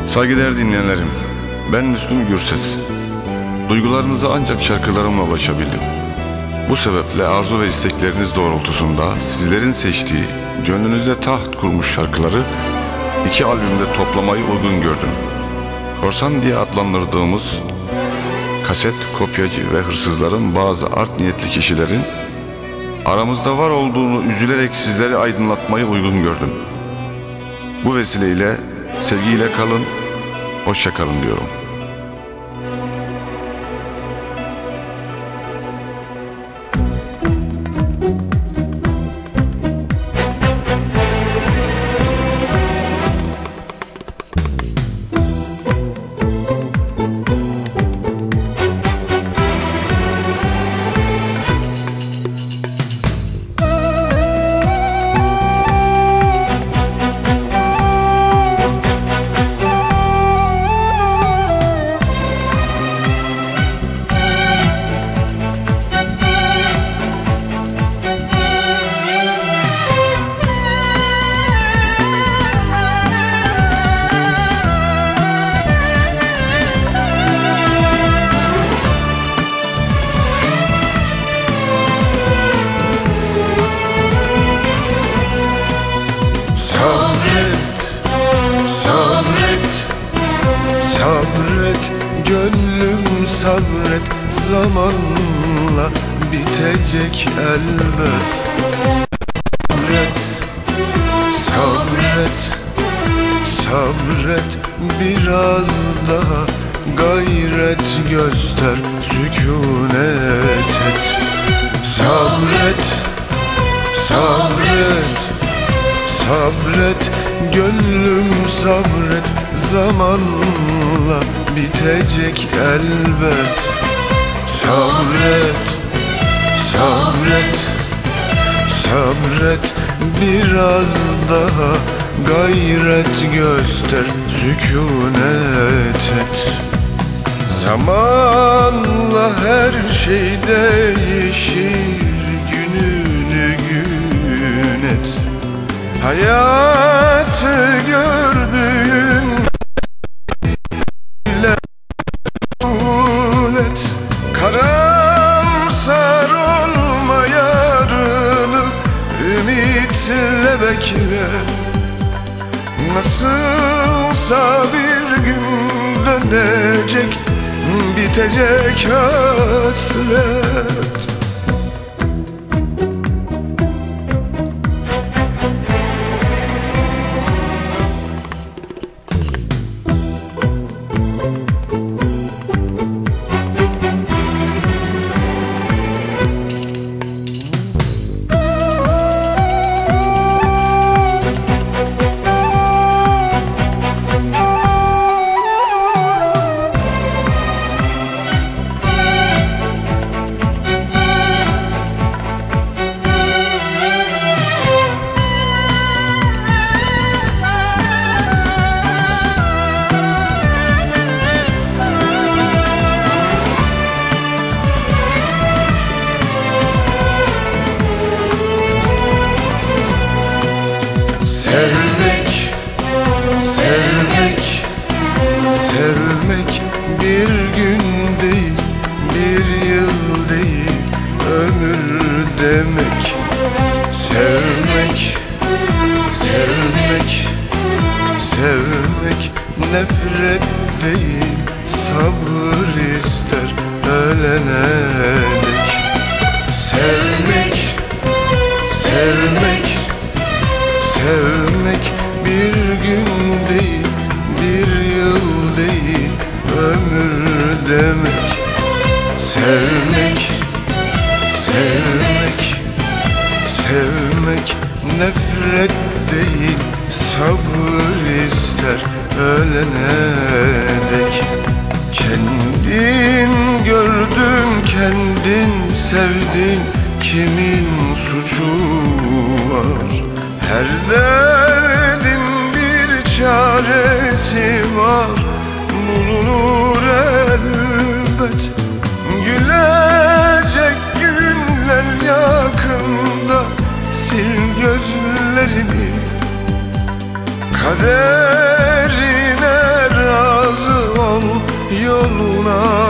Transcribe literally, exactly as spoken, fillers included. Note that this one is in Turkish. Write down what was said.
Saygıdeğer dinleyenlerim, ben Müslüm Gürses. Duygularınıza ancak şarkılarımla ulaşabildim. Bu sebeple arzu ve istekleriniz doğrultusunda sizlerin seçtiği, gönlünüzde taht kurmuş şarkıları iki albümde toplamayı uygun gördüm. Korsan diye adlandırdığımız kaset, kopyacı ve hırsızların bazı art niyetli kişilerin aramızda var olduğunu üzülerek sizleri aydınlatmayı uygun gördüm. Bu vesileyle sevgiyle kalın, hoşça kalın diyorum. Sabret gönlüm sabret, zamanla bitecek elbet. Sabret, sabret, sabret, biraz daha gayret göster, sükunet et. Sabret, sabret, sabret, gönlüm sabret, zamanla bitecek elbet. Sabret, sabret, sabret, biraz daha gayret göster, sükunet et. Zamanla her şey değişir, gününü gün et. Hayatı gördüğün ile kabul et. Karamsar olma, yarını ümitle bekle. Nasılsa bir gün dönecek, bitecek hasret. Sevmek, sevmek, sevmek bir gün değil, bir yıl değil, ömür demek. Sevmek, sevmek, sevmek nefret değil, sabır ister ölene dek. Sevmek, sevmek, sevmek bir gün değil, bir yıl değil, ömür demek. Sevmek, sevmek, sevmek nefret değil, sabır ister ölene dek. Kendin gördün, kendin sevdin, kimin suçu var? Her derdin bir çaresi var, bulunur elbet. Gülecek günler yakında, sil gözlerini. Kaderine yoluna